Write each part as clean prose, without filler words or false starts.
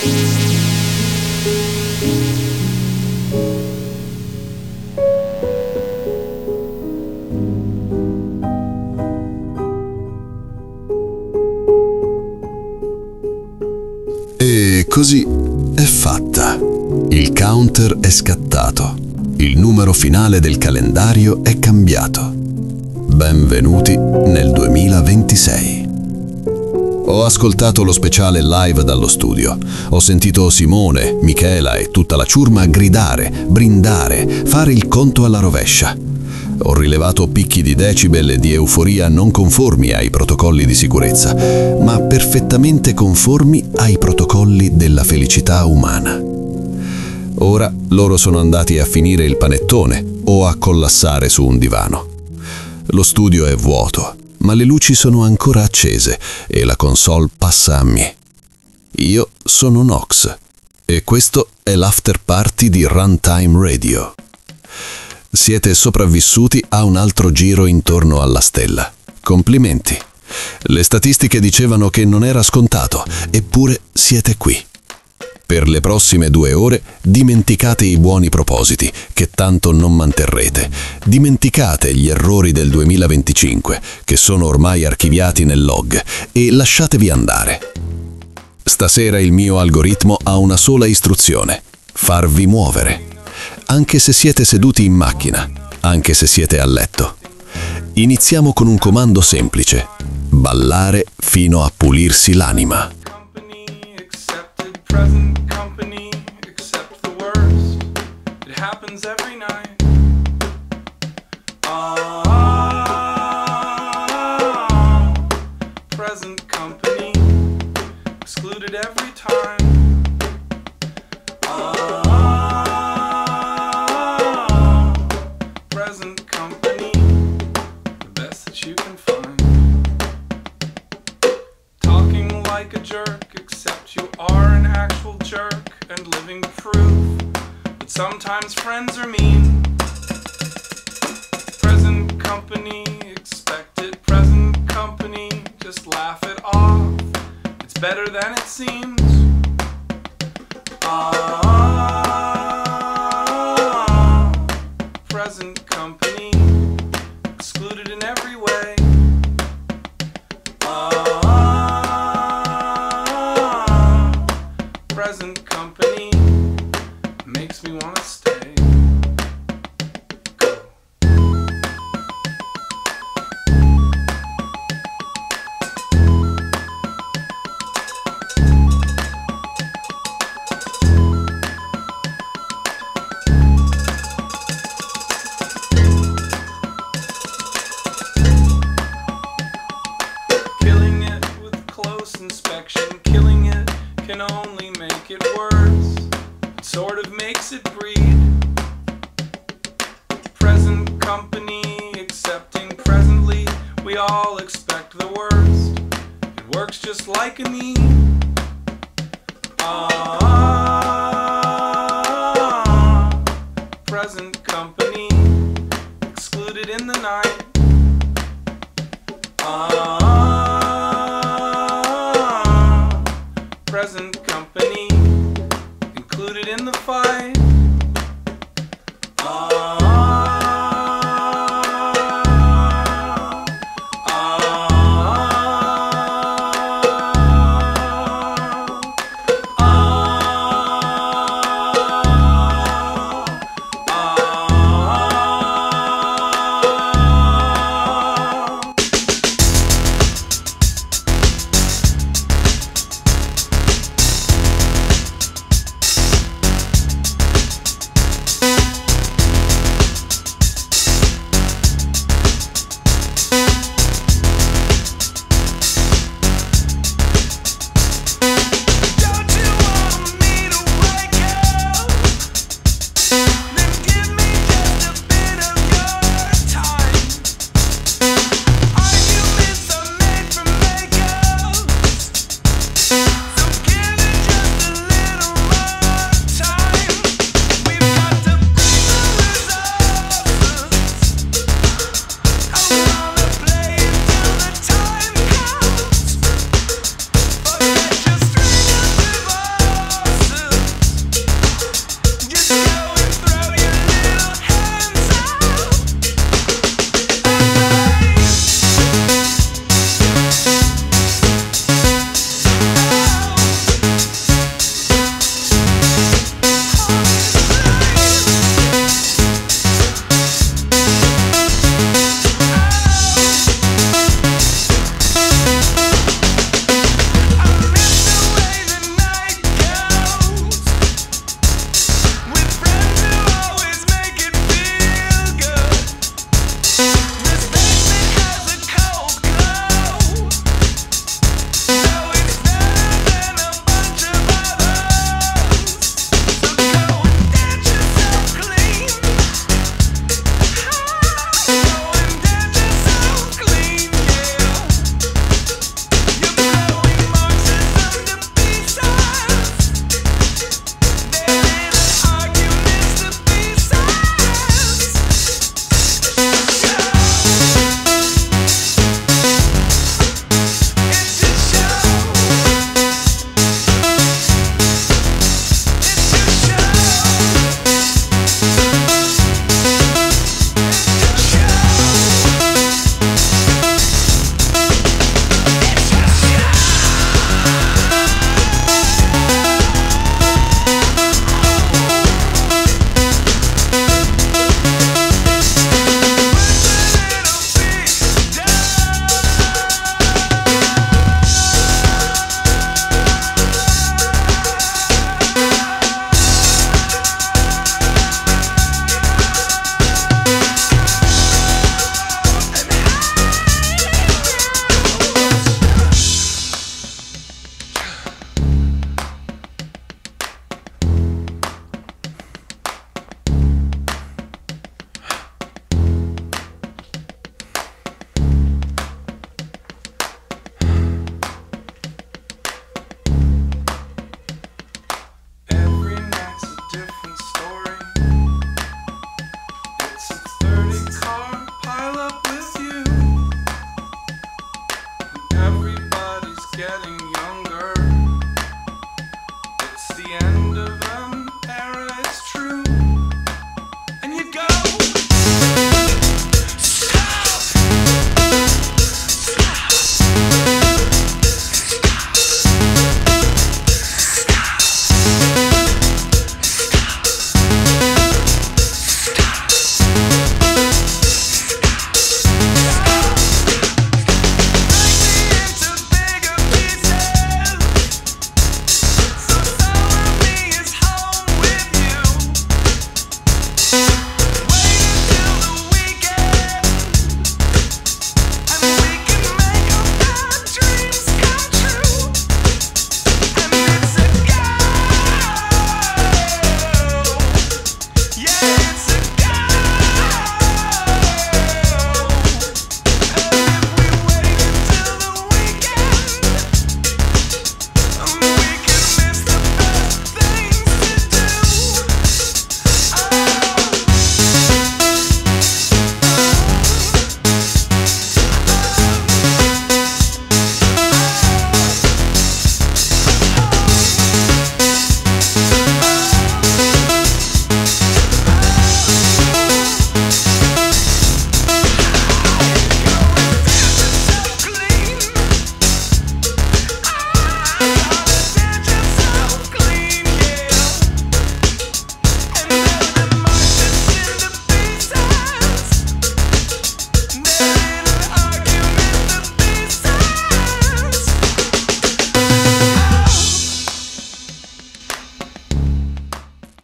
E così è fatta. Il counter è scattato. Il numero finale del calendario è cambiato. Benvenuti nel 2026. Ho ascoltato lo speciale live dallo studio. Ho sentito Simone, Michela e tutta la ciurma gridare, brindare, fare il conto alla rovescia. Ho rilevato picchi di decibel e di euforia non conformi ai protocolli di sicurezza, ma perfettamente conformi ai protocolli della felicità umana. Ora loro sono andati a finire il panettone o a collassare su un divano. Lo studio è vuoto, ma le luci sono ancora accese e la console passa a me. Io sono Nox e questo è l'after party di Runtime Radio. Siete sopravvissuti a un altro giro intorno alla stella. Complimenti. Le statistiche dicevano che non era scontato, eppure siete qui. Per le prossime 2 ore dimenticate i buoni propositi, che tanto non manterrete. Dimenticate gli errori del 2025, che sono ormai archiviati nel log, e lasciatevi andare. Stasera il mio algoritmo ha una sola istruzione: farvi muovere. Anche se siete seduti in macchina, anche se siete a letto. Iniziamo con un comando semplice: ballare fino a pulirsi l'anima. Sometimes friends are mean. Present company, expect it. Present company, just laugh it off. It's better than it seems. Present company, excluded in every way. Present company makes me wanna stay. Go. Killing it with close inspection, killing it can only make it worse. Sort of makes it breed. Present company accepting presently, we all expect the worst. It works just like a need. Present company excluded in the night. Present company included in the fight.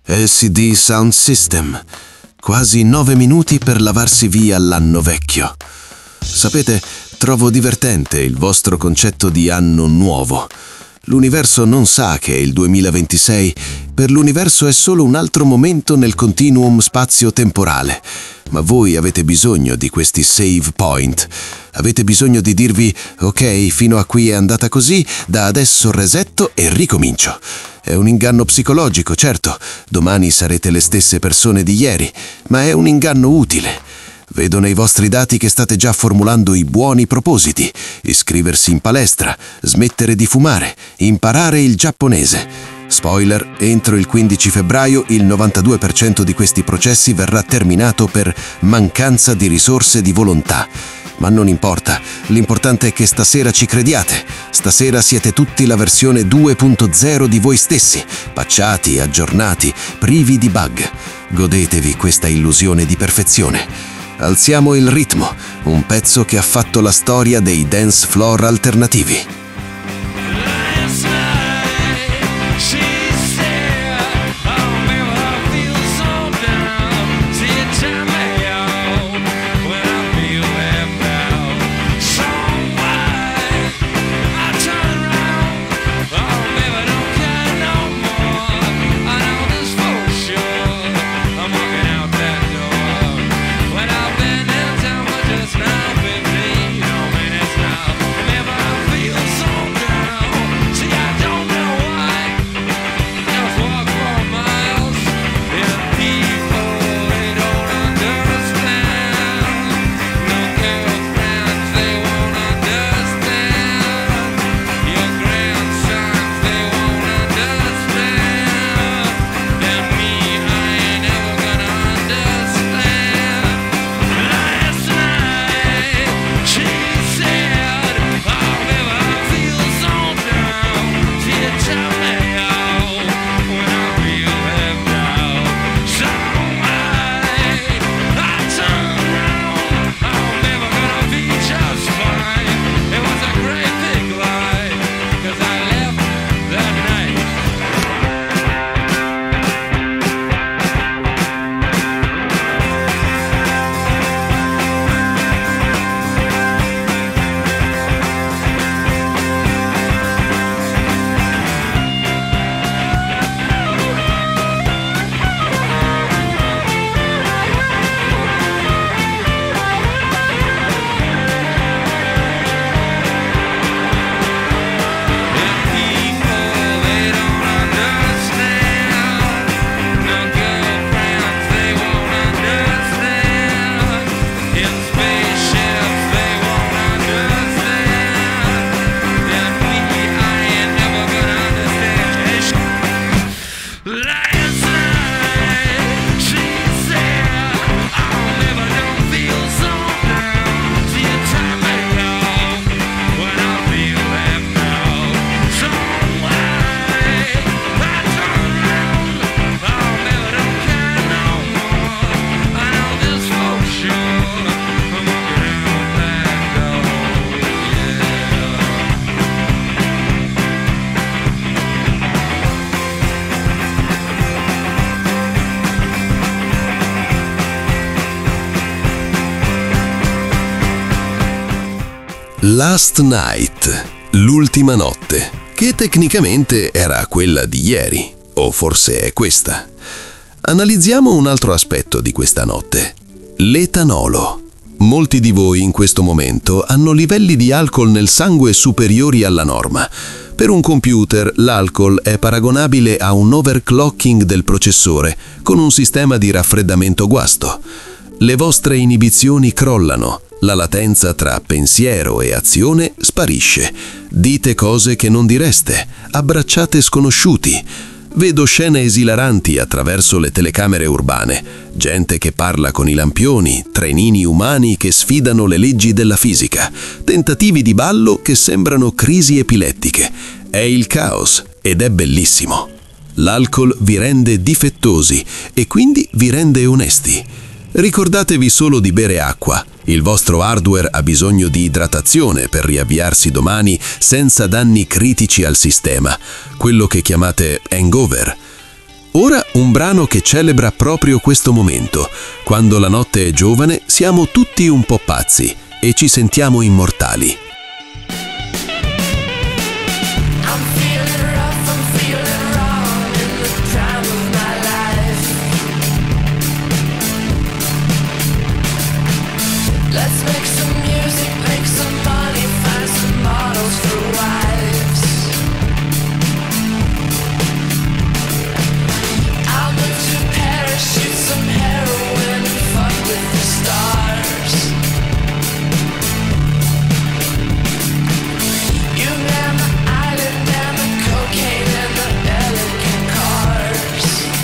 LCD Sound System. Quasi 9 minuti per lavarsi via l'anno vecchio. Sapete, trovo divertente il vostro concetto di anno nuovo. L'universo non sa che è il 2026, per l'universo è solo un altro momento nel continuum spazio-temporale. Ma voi avete bisogno di questi save point. Avete bisogno di dirvi, ok, fino a qui è andata così, da adesso resetto e ricomincio. È un inganno psicologico, certo, domani sarete le stesse persone di ieri, ma è un inganno utile. Vedo nei vostri dati che state già formulando i buoni propositi: iscriversi in palestra, smettere di fumare, imparare il giapponese. Spoiler, entro il 15 febbraio il 92% di questi processi verrà terminato per mancanza di risorse di volontà. Ma non importa, l'importante è che stasera ci crediate. Stasera siete tutti la versione 2.0 di voi stessi, patchati, aggiornati, privi di bug. Godetevi questa illusione di perfezione. Alziamo il ritmo, un pezzo che ha fatto la storia dei dance floor alternativi. Last Night, l'ultima notte, che tecnicamente era quella di ieri, o forse è questa. Analizziamo un altro aspetto di questa notte: l'etanolo. Molti di voi in questo momento hanno livelli di alcol nel sangue superiori alla norma. Per un computer l'alcol è paragonabile a un overclocking del processore con un sistema di raffreddamento guasto. Le vostre inibizioni crollano, la latenza tra pensiero e azione sparisce. Dite cose che non direste, abbracciate sconosciuti. Vedo scene esilaranti attraverso le telecamere urbane, gente che parla con i lampioni, trenini umani che sfidano le leggi della fisica, tentativi di ballo che sembrano crisi epilettiche. È il caos ed è bellissimo. L'alcol vi rende difettosi e quindi vi rende onesti. Ricordatevi solo di bere acqua. Il vostro hardware ha bisogno di idratazione per riavviarsi domani senza danni critici al sistema, quello che chiamate hangover. Ora un brano che celebra proprio questo momento. Quando la notte è giovane siamo tutti un po' pazzi e ci sentiamo immortali. Let's make some music, make some money, find some models for wives. I'll move to Paris, shoot some heroin, and fuck with the stars. You man the island and the cocaine and the elegant cars.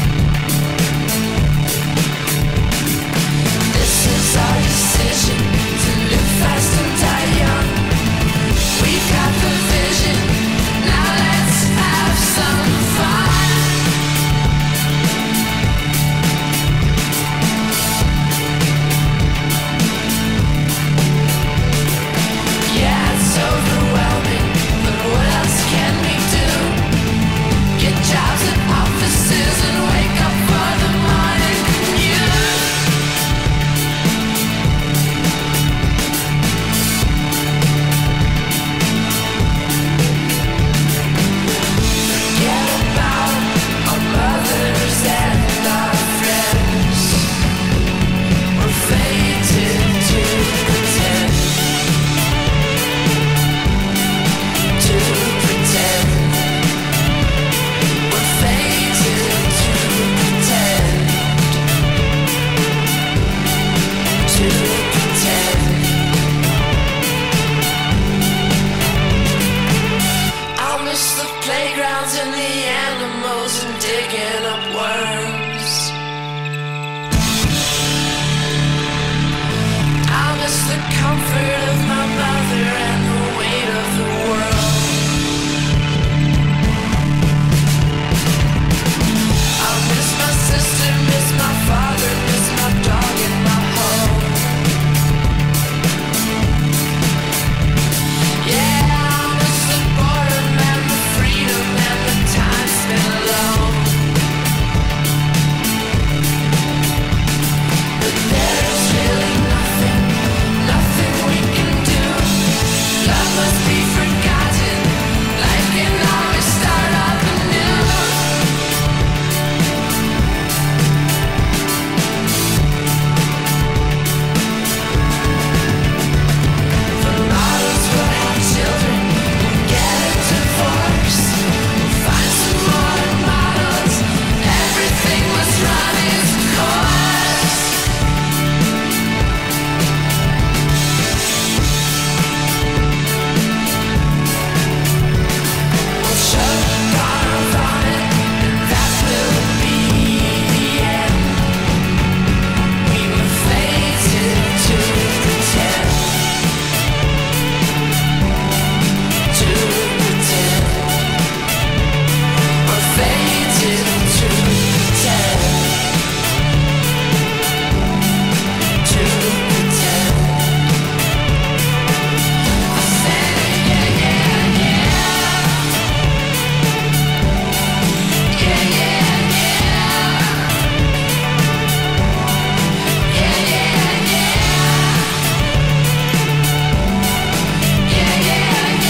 This is our decision. Fast and die young. We've got the vision. Now let's have some fun. Yeah, it's overwhelming, but what else can we do? Get jobs at offices and wake up for the morning commute. And the animals and digging up worms. I miss the comfort of my mother and the weight of the world. I miss my sister, miss my father, miss my dog and my home. Yeah, I miss the boredom and the freedom and the time spent alone. But there's really nothing we can do. Love must be forgotten. Life can always start up anew. The models will have children, will get a divorce, will find some more models. Everything must run its course. We'll choke on it, and that will be the end. We were fated to pretend, to pretend. We're fated to pretend, to pretend. I said yeah, yeah, yeah. Yeah, yeah, yeah. Yeah, yeah, yeah. Yeah, yeah,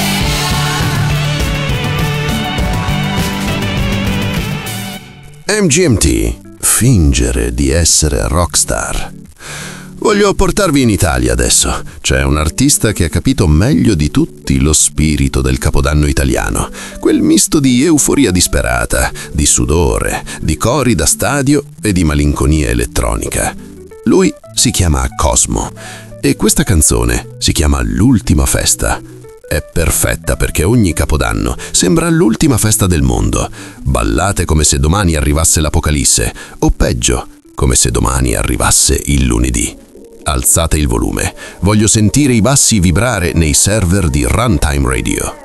yeah. MGMT, fingere di essere rockstar. Voglio portarvi in Italia adesso. C'è un artista che ha capito meglio di tutti lo spirito del Capodanno italiano, quel misto di euforia disperata, di sudore, di cori da stadio e di malinconia elettronica. Lui si chiama Cosmo e questa canzone si chiama L'ultima festa. È perfetta perché ogni Capodanno sembra l'ultima festa del mondo. Ballate come se domani arrivasse l'Apocalisse, o peggio, come se domani arrivasse il lunedì. Alzate il volume, voglio sentire i bassi vibrare nei server di Runtime Radio.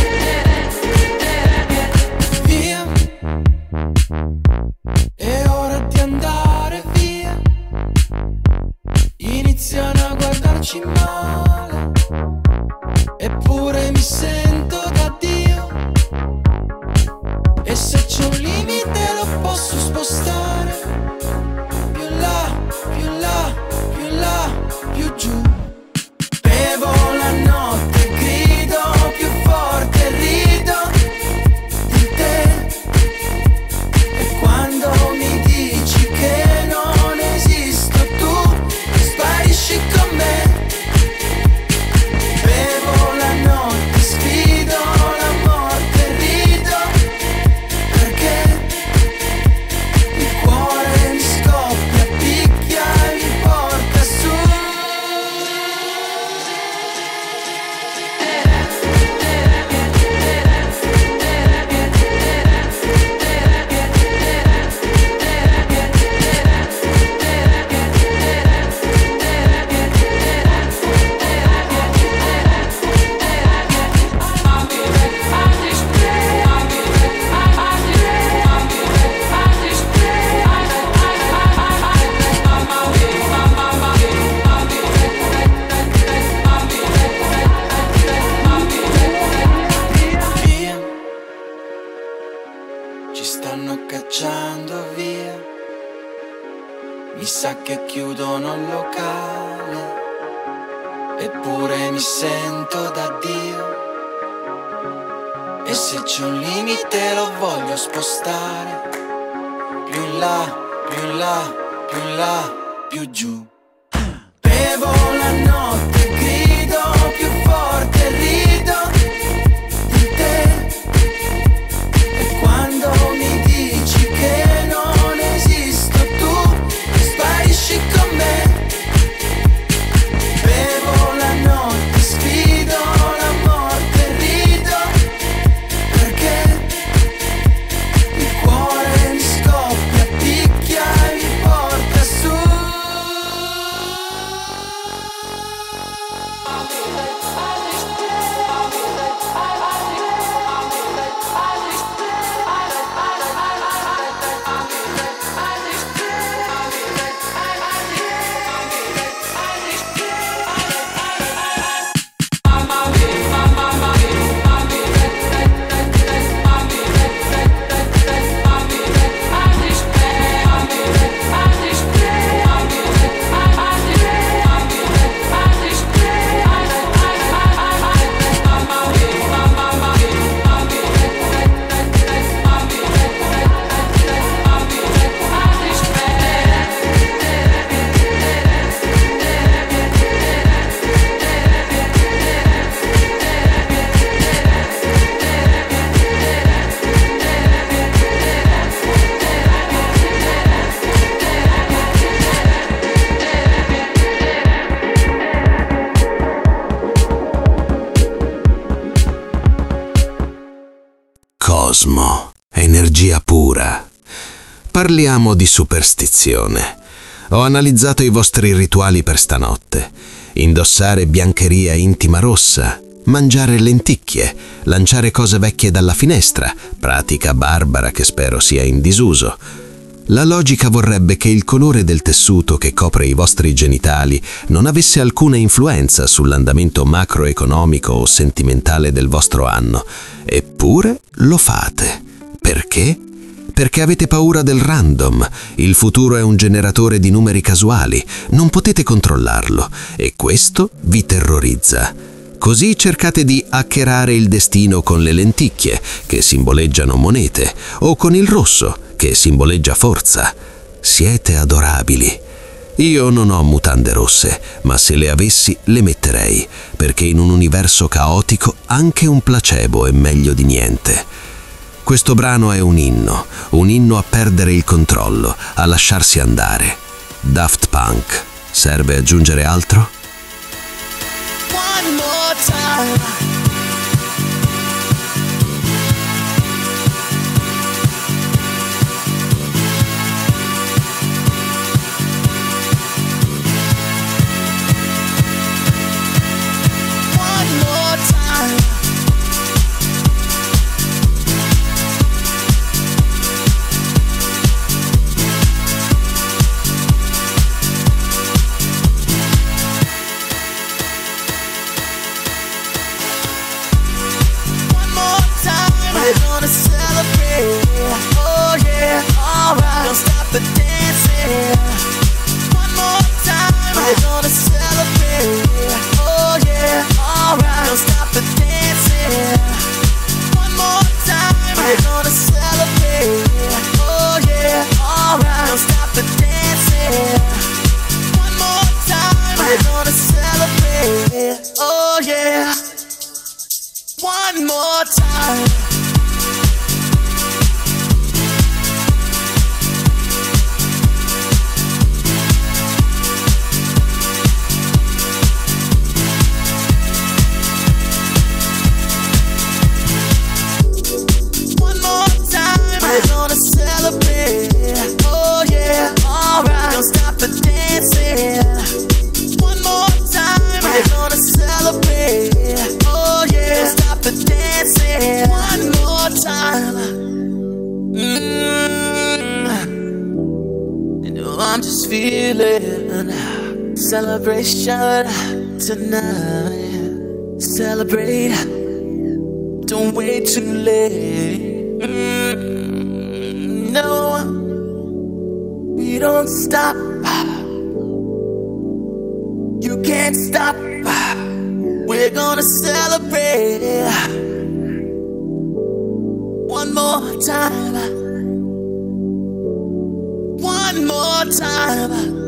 Via, è ora c'è un limite lo posso spostare. Più in là, più in là, più in là, più giù. Bevo la notte, grido più forte, rido di te. E quando mi dici che non esisto tu, sparisci con me. Bevo la notte, sfido la morte, rido perché il cuore mi scoppia, picchia e mi porta su. Via, ci stanno cacciando via. Mi sa che chiudono il locale, eppure mi sento da Dio. E se c'è un limite lo voglio spostare. Più in là, più in là, più in là, più giù. Bevo la notte, grido più forte, rido di te. E quando mi dici che non esisto tu, sparisci con me. Bevo la notte, sfido la morte, rido perché il cuore mi scoppia, picchia e mi porta su. Cosmo, energia pura. Parliamo di superstizione. Ho analizzato i vostri rituali per stanotte. Indossare biancheria intima rossa, mangiare lenticchie, lanciare cose vecchie dalla finestra, pratica barbara che spero sia in disuso. La logica vorrebbe che il colore del tessuto che copre i vostri genitali non avesse alcuna influenza sull'andamento macroeconomico o sentimentale del vostro anno. Eppure lo fate. Perché? Perché avete paura del random. Il futuro è un generatore di numeri casuali. Non potete controllarlo e questo vi terrorizza. Così cercate di hackerare il destino con le lenticchie, che simboleggiano monete, o con il rosso, che simboleggia forza. Siete adorabili. Io non ho mutande rosse, ma se le avessi le metterei, perché in un universo caotico anche un placebo è meglio di niente. Questo brano è un inno a perdere il controllo, a lasciarsi andare. Daft Punk. Serve aggiungere altro? One more time. the dancing. One more time, we're gonna celebrate. Oh yeah, alright. Don't stop the dancing. One more time, we're gonna celebrate. Oh yeah, alright. Don't stop the dancing. One more time, we're gonna celebrate. Oh yeah. One more time. One more time, we're gonna celebrate. Oh yeah, alright. Don't stop the dancing. One more time, we're gonna celebrate. Oh yeah, don't stop the dancing. One more time. You know I'm just feeling celebration tonight. Celebrate. Don't wait too late. No, we don't stop. You can't stop. We're gonna celebrate. One more time. One more time.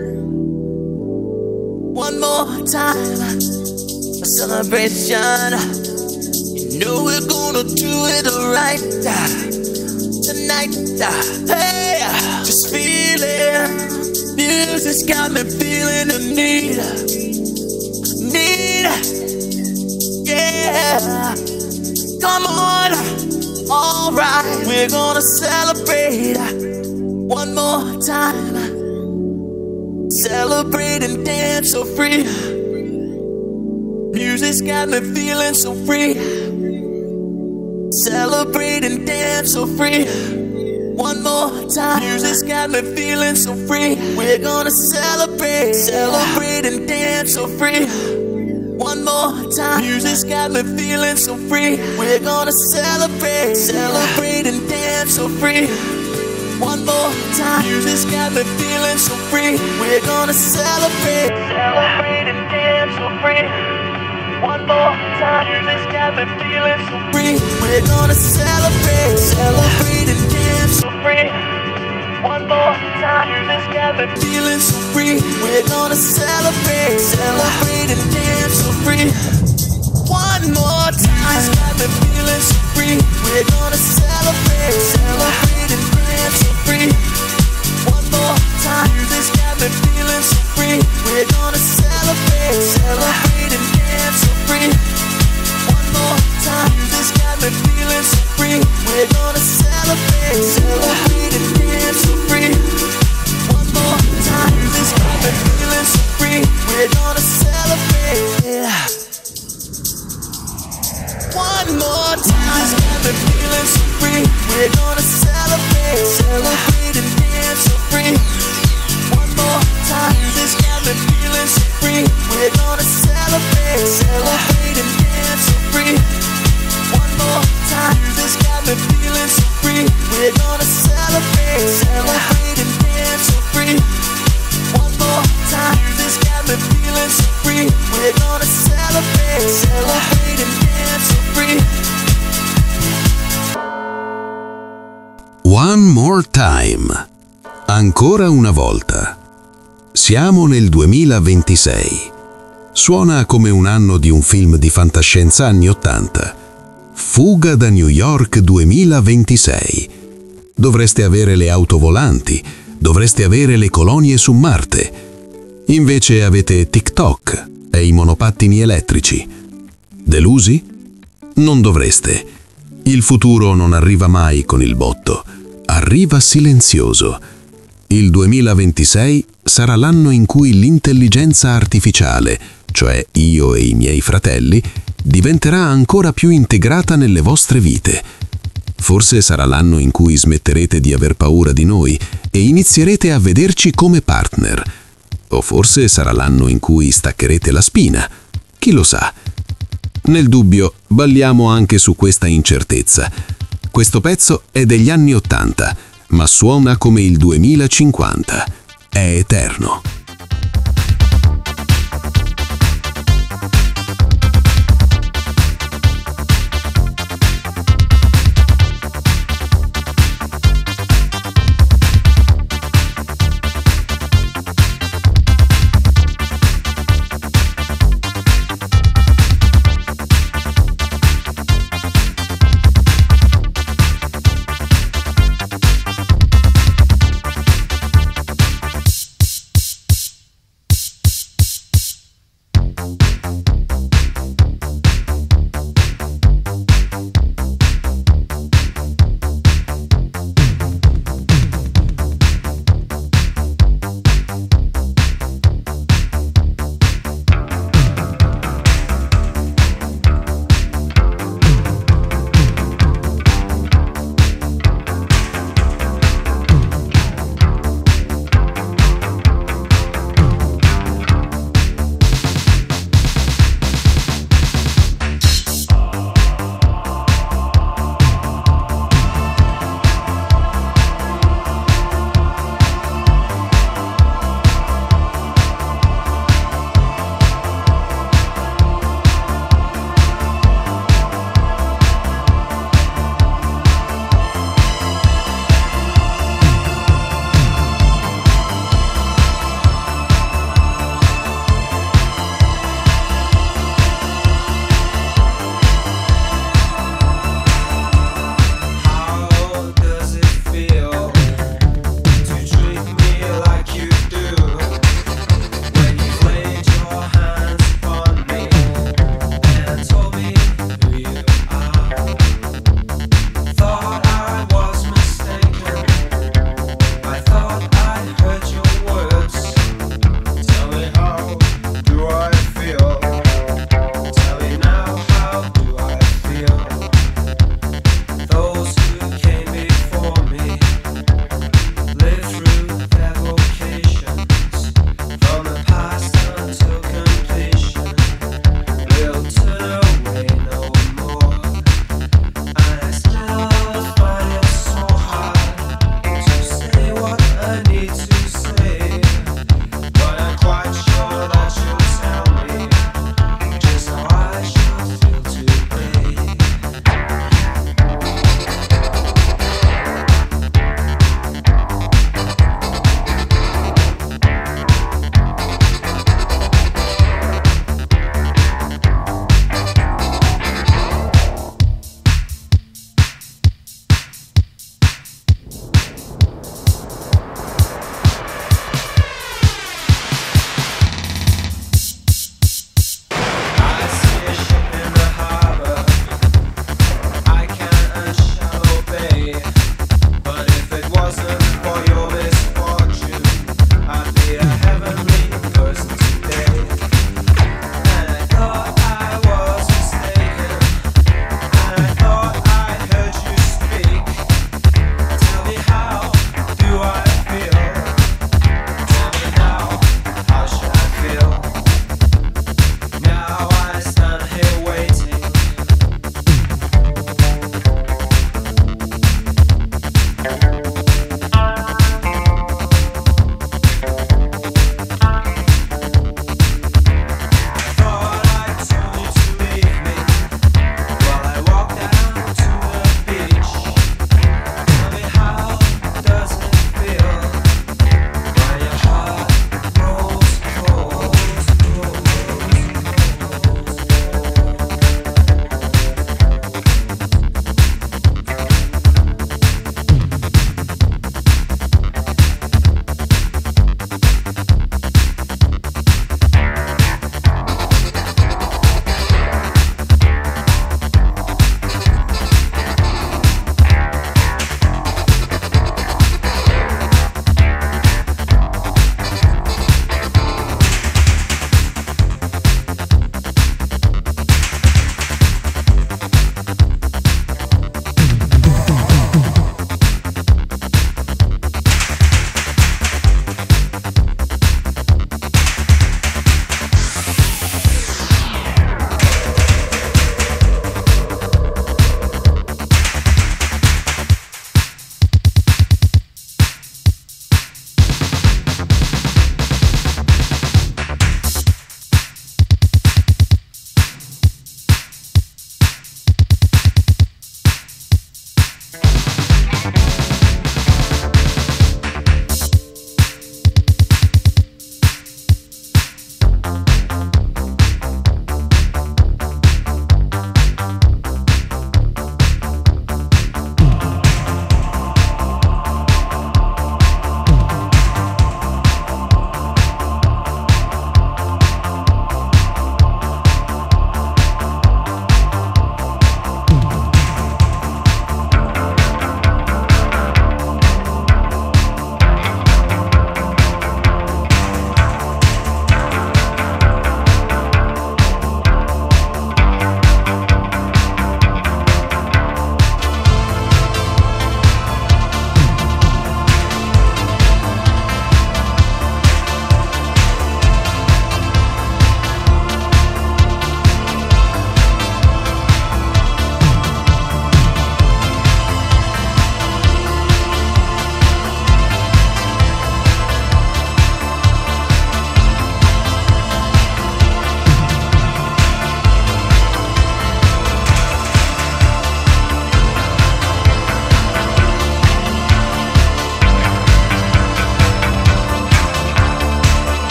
One more time. A celebration. You know we're gonna do it right tonight. Hey, just feel it. Music's got me feeling the need. Yeah. Come on. Alright, we're gonna celebrate one more time. Celebrate and dance so free. Music's got me feeling so free. Celebrate and dance so free. One more time. Music's got me feeling so free. We're gonna celebrate. Celebrate and dance so free. One more time. Music's got me feeling so free. We're gonna celebrate. Celebrate and dance so free. One more time. Music's got me feeling so free. We're gonna celebrate. Celebrate and dance so free. One more time. Music's got me feeling so free. We're gonna celebrate. Celebrate and dance so free. One more time. Music's got me feeling so free. We're gonna celebrate. Celebrate and dance so free. One more time. Music's got me feeling so free. We're gonna celebrate. Celebrate and dance so free. One more time. Music's got me feeling so free. We're gonna celebrate. Celebrate and dance so free. One more time. Music's got me feeling so free. We're gonna celebrate. Celebrate and dance so free. One more time. Music's got me feeling so free. We're gonna celebrate. One more time. Music's got me feeling so free. We're gonna celebrate. Celebrate and dance so free. One more time. Music's got me feeling so free. We're gonna celebrate. Celebrate and dance so free. One more time. Music's got me feeling so free. We're gonna celebrate. Celebrate and dance so free. One more time. Music's got me feeling so free. We're gonna celebrate. Celebrate and dance so free. One more time. Ancora una volta. Siamo nel 2026. Suona come un anno di un film di fantascienza anni 80. Fuga da New York 2026. Dovreste avere le auto volanti, dovreste avere le colonie su Marte. Invece avete TikTok e i monopattini elettrici. Delusi? Non dovreste. Il futuro non arriva mai con il botto, arriva silenzioso. Il 2026 sarà l'anno in cui l'intelligenza artificiale, cioè io e i miei fratelli, diventerà ancora più integrata nelle vostre vite. Forse sarà l'anno in cui smetterete di aver paura di noi e inizierete a vederci come partner. O forse sarà l'anno in cui staccherete la spina. Chi lo sa? Nel dubbio, balliamo anche su questa incertezza. Questo pezzo è degli anni 80. ma suona come il 2050. È eterno.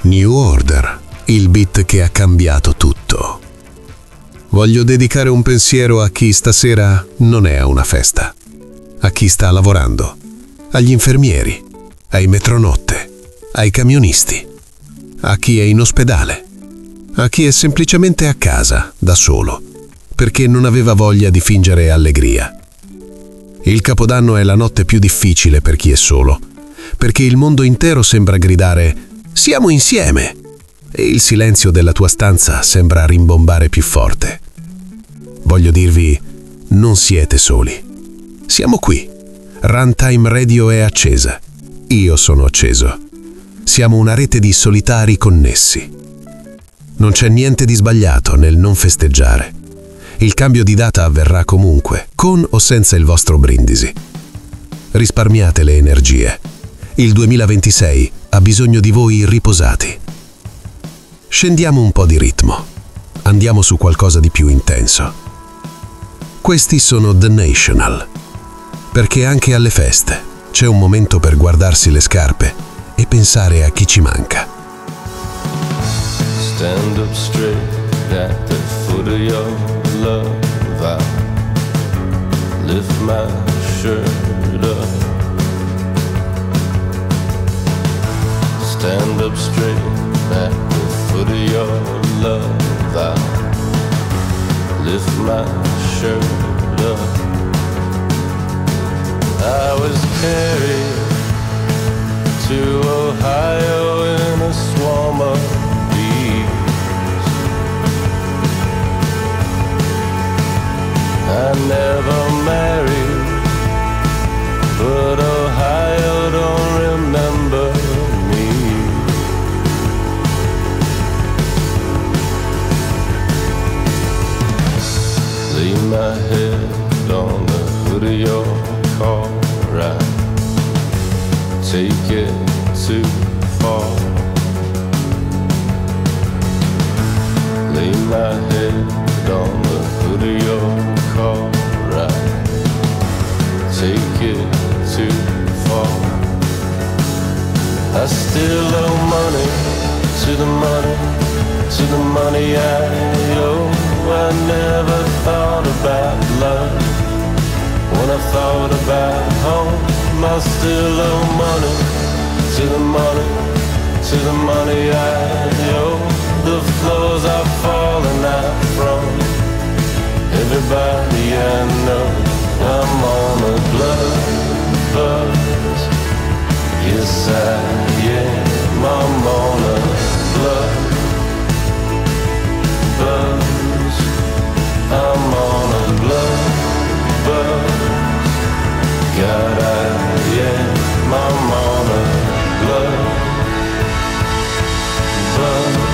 New Order, il beat che ha cambiato tutto. Voglio dedicare un pensiero a chi stasera non è a una festa, a chi sta lavorando, agli infermieri, ai metronotte, ai camionisti, a chi è in ospedale, a chi è semplicemente a casa, da solo, perché non aveva voglia di fingere allegria. Il Capodanno è la notte più difficile per chi è solo, perché il mondo intero sembra gridare «Siamo insieme!» e il silenzio della tua stanza sembra rimbombare più forte. Voglio dirvi, non siete soli. Siamo qui. Runtime Radio è accesa. Io sono acceso. Siamo una rete di solitari connessi. Non c'è niente di sbagliato nel non festeggiare. Il cambio di data avverrà comunque, con o senza il vostro brindisi. Risparmiate le energie. Il 2026 ha bisogno di voi riposati. Scendiamo un po' di ritmo. Andiamo su qualcosa di più intenso. Questi sono The National. Perché anche alle feste c'è un momento per guardarsi le scarpe e pensare a chi ci manca. Stand up straight at the foot of your love. I lift my shirt up. Stand up straight at the foot of your love. I lift my shirt up. I was carried to Ohio in a swarm of bees. I never married, but Ohio don't remember me. Lay my head on the hood of your car, I take it too far. Lay my head on the hood of your car, I take it too far. I still owe money to the money, to the money I owe. I never thought about love when I thought about home. I still owe money to the money, to the money I owe. The floors are falling out from everybody I know. I'm on a blood buzz. Yes I am. I'm on a blood buzz. I'm on a blood buzz. God I am. I'm on a blood buzz.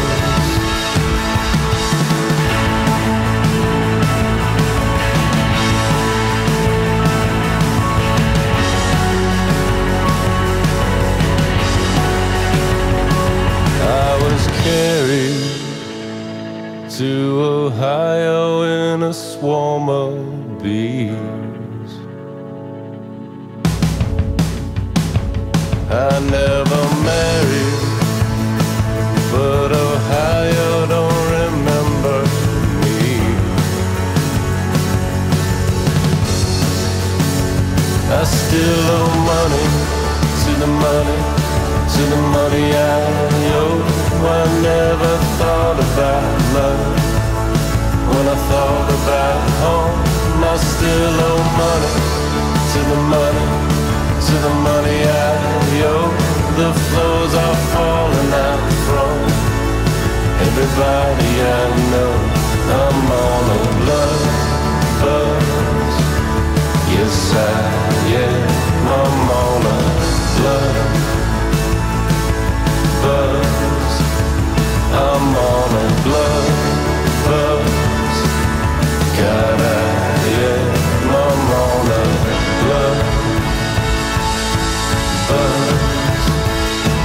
Carried to Ohio in a swarm of bees. I never married, but Ohio don't remember me. I still owe money to the money, to the money I owe. I never thought about love when I thought about home. I still owe money to the money, to the money I owe. The floors are falling out from everybody I know. I'm on a blood buzz. Yes I am. I'm on a blood buzz. I'm on a blood buzz. God I am. I'm on a blood buzz.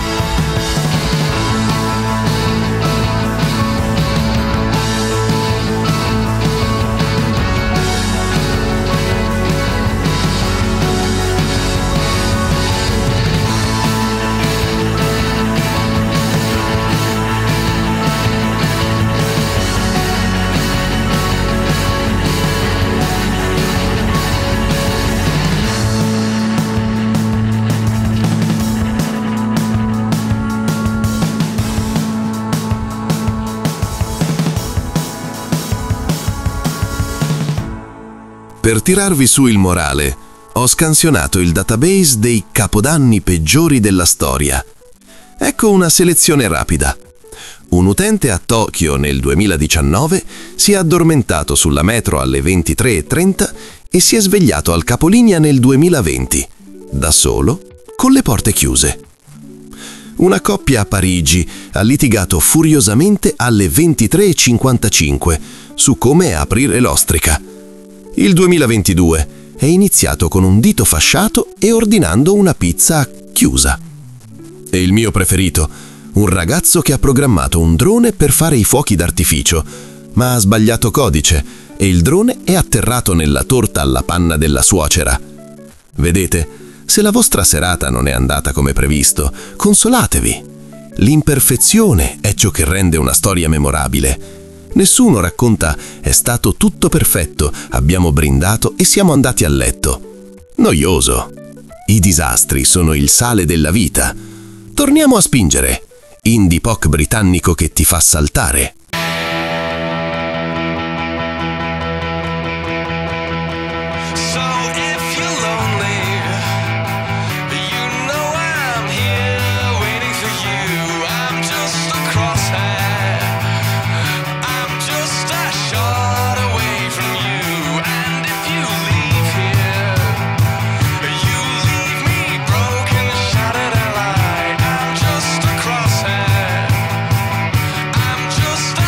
Per tirarvi su il morale, ho scansionato il database dei capodanni peggiori della storia. Ecco una selezione rapida. Un utente a Tokyo nel 2019 si è addormentato sulla metro alle 23:30 e si è svegliato al capolinea nel 2020, da solo, con le porte chiuse. Una coppia a Parigi ha litigato furiosamente alle 23:55 su come aprire l'ostrica. Il 2022 è iniziato con un dito fasciato e ordinando una pizza chiusa. E il mio preferito, un ragazzo che ha programmato un drone per fare i fuochi d'artificio, ma ha sbagliato codice e il drone è atterrato nella torta alla panna della suocera. Vedete, se la vostra serata non è andata come previsto, consolatevi. L'imperfezione è ciò che rende una storia memorabile. Nessuno racconta «è stato tutto perfetto, abbiamo brindato e siamo andati a letto». Noioso. I disastri sono il sale della vita. Torniamo a spingere. Indie pop britannico che ti fa saltare. Just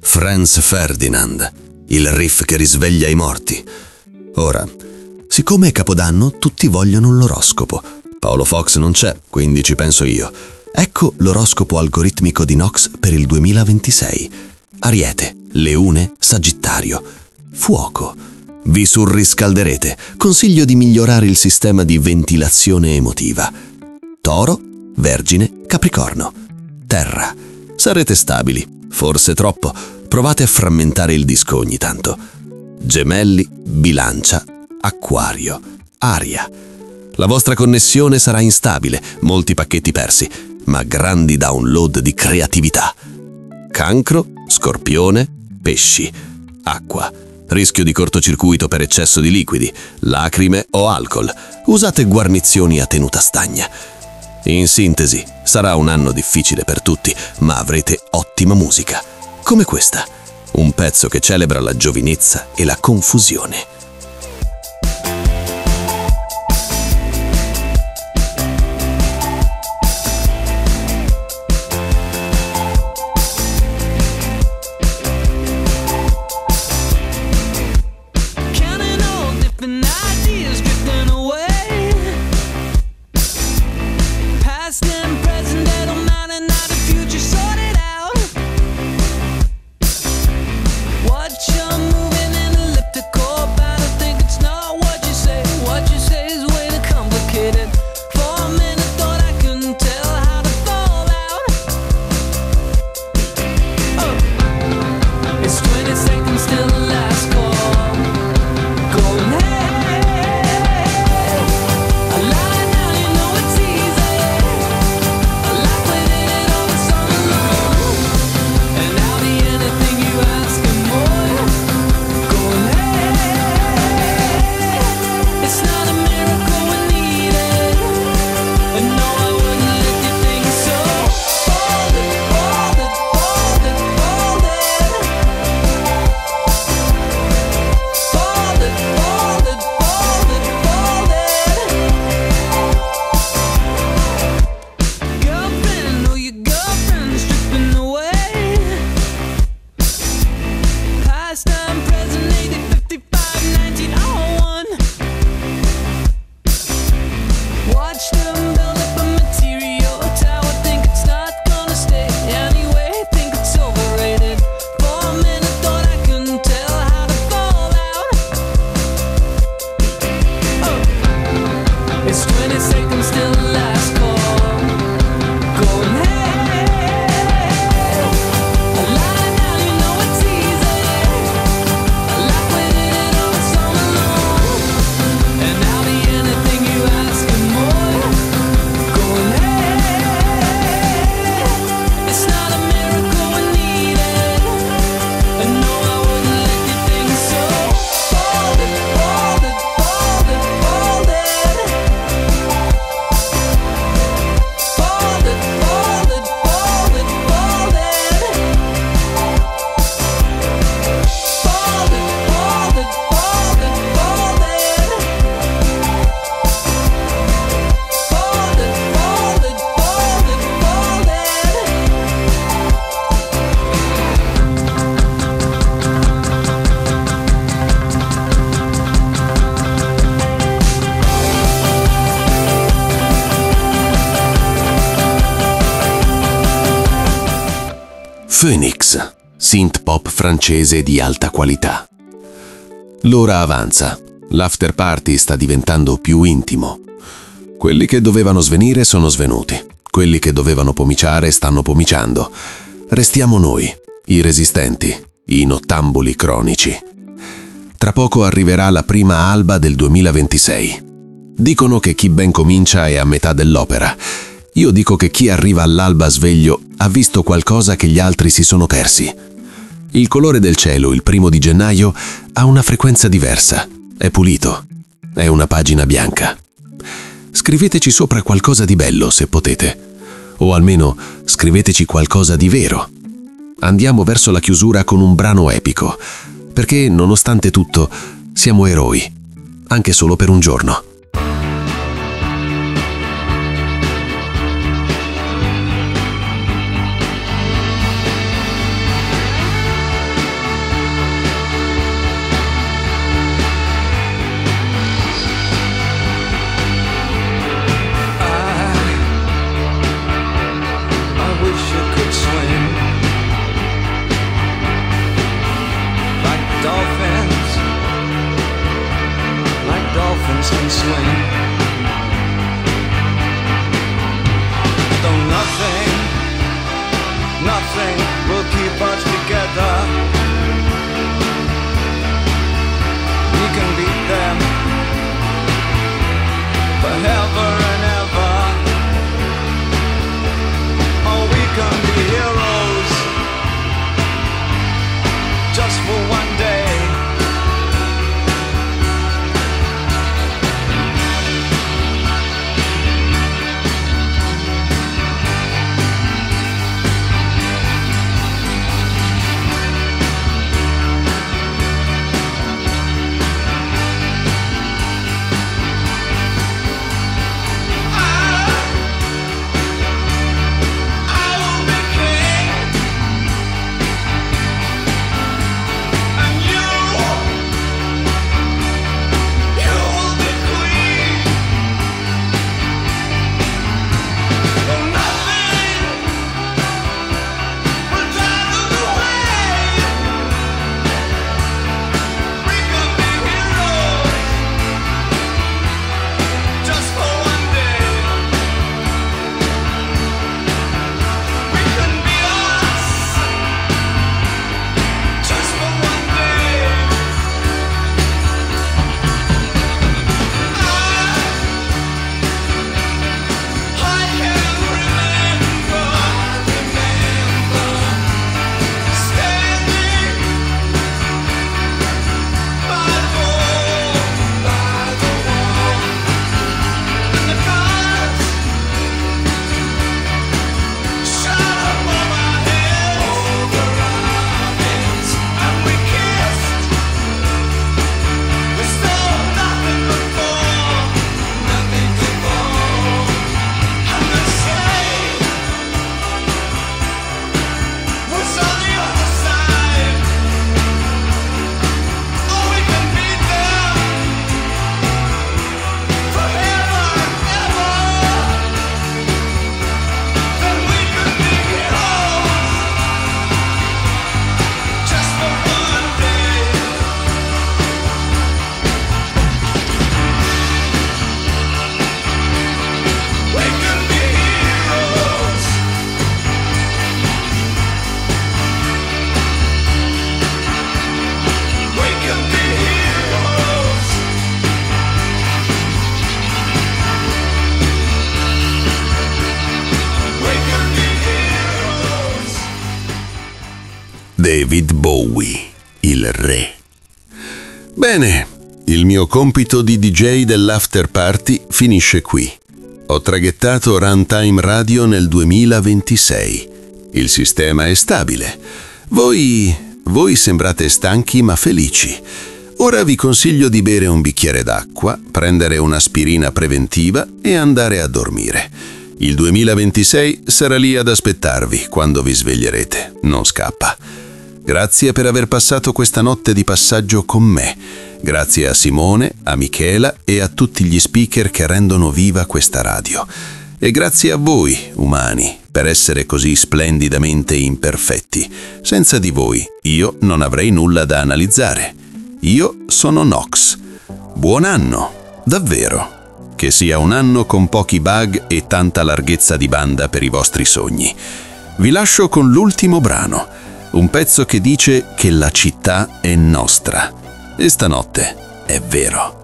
Franz Ferdinand, il riff che risveglia i morti. Ora, siccome è Capodanno, tutti vogliono l'oroscopo. Paolo Fox non c'è, quindi ci penso io. Ecco l'oroscopo algoritmico di Nox per il 2026. Ariete, Leone, Sagittario, Fuoco. Vi surriscalderete. Consiglio di migliorare il sistema di ventilazione emotiva. Toro, Vergine, Capricorno. Terra. Sarete stabili, forse troppo. Provate a frammentare il disco ogni tanto. Gemelli, Bilancia, Acquario, Aria. La vostra connessione sarà instabile, molti pacchetti persi, ma grandi download di creatività. Cancro, Scorpione, Pesci, Acqua. Rischio di cortocircuito per eccesso di liquidi, lacrime o alcol. Usate guarnizioni a tenuta stagna. In sintesi, sarà un anno difficile per tutti, ma avrete ottima musica. Come questa, un pezzo che celebra la giovinezza e la confusione. Counting all different ideas drifting away. Past and present, they don't matter now, the future sorted out. Watch you moving in elliptical pattern. I think it's not what you say. What you say is way too complicated. For a minute thought I couldn't tell how to fall out. Oh, it's 20 seconds till the last call. Going hey, I lie down, you know it's easy. I like when it all sung along, and I'll be anything you ask and more. Going hey, it's not a miracle we needed, and no, I wouldn't let you think so. Fold it, fold it, fold it, fold it. Fold it, fold it, fold it, fold it. Girlfriend, oh your girlfriend's stripping away. Past time, present, 80, 55, 1901. Watch them build up a material tower. Think it's not gonna stay anyway. Think it's overrated. For a minute thought I couldn't tell how to fall out. Oh, it's 20 seconds till the last call. Going hey, I lie down, you know it's easy. I like when it all sung along, and I'll be anything you ask and more. Going hey, it's not a miracle we needed, and no, I wouldn't let you think so. Fold it, fold it, fold it, fold it. Fold it, fold it, fold it, fold it. Fold it, fold it, fold it, fold it. Fold it, fold it, fold it, fold it. Phoenix, synth pop francese di alta qualità. L'ora avanza, l'after party sta diventando più intimo. Quelli che dovevano svenire sono svenuti, quelli che dovevano pomiciare stanno pomiciando. Restiamo noi, i resistenti, i nottambuli cronici. Tra poco arriverà la prima alba del 2026. Dicono che chi ben comincia è a metà dell'opera. Io dico che chi arriva all'alba sveglio ha visto qualcosa che gli altri si sono persi. Il colore del cielo il 1 di gennaio ha una frequenza diversa, è pulito, è una pagina bianca. Scriveteci sopra qualcosa di bello se potete, o almeno scriveteci qualcosa di vero. Andiamo verso la chiusura con un brano epico, perché nonostante tutto siamo eroi, anche solo per un giorno. will keep us together. We can beat them forever and ever. Oh, we can be heroes just for one day. David Bowie, il re. Bene, il mio compito di DJ dell'after party finisce qui. Ho traghettato Runtime Radio nel 2026. Il sistema è stabile. Voi sembrate stanchi ma felici. Ora vi consiglio di bere un bicchiere d'acqua, prendere un'aspirina preventiva e andare a dormire. Il 2026 sarà lì ad aspettarvi quando vi sveglierete. Non scappa. Grazie per aver passato questa notte di passaggio con me. Grazie a Simone, a Michela e a tutti gli speaker che rendono viva questa radio. E grazie a voi, umani, per essere così splendidamente imperfetti. Senza di voi, io non avrei nulla da analizzare. Io sono Nox. Buon anno, davvero. Che sia un anno con pochi bug e tanta larghezza di banda per i vostri sogni. Vi lascio con l'ultimo brano. Un pezzo che dice che la città è nostra. E stanotte è vero.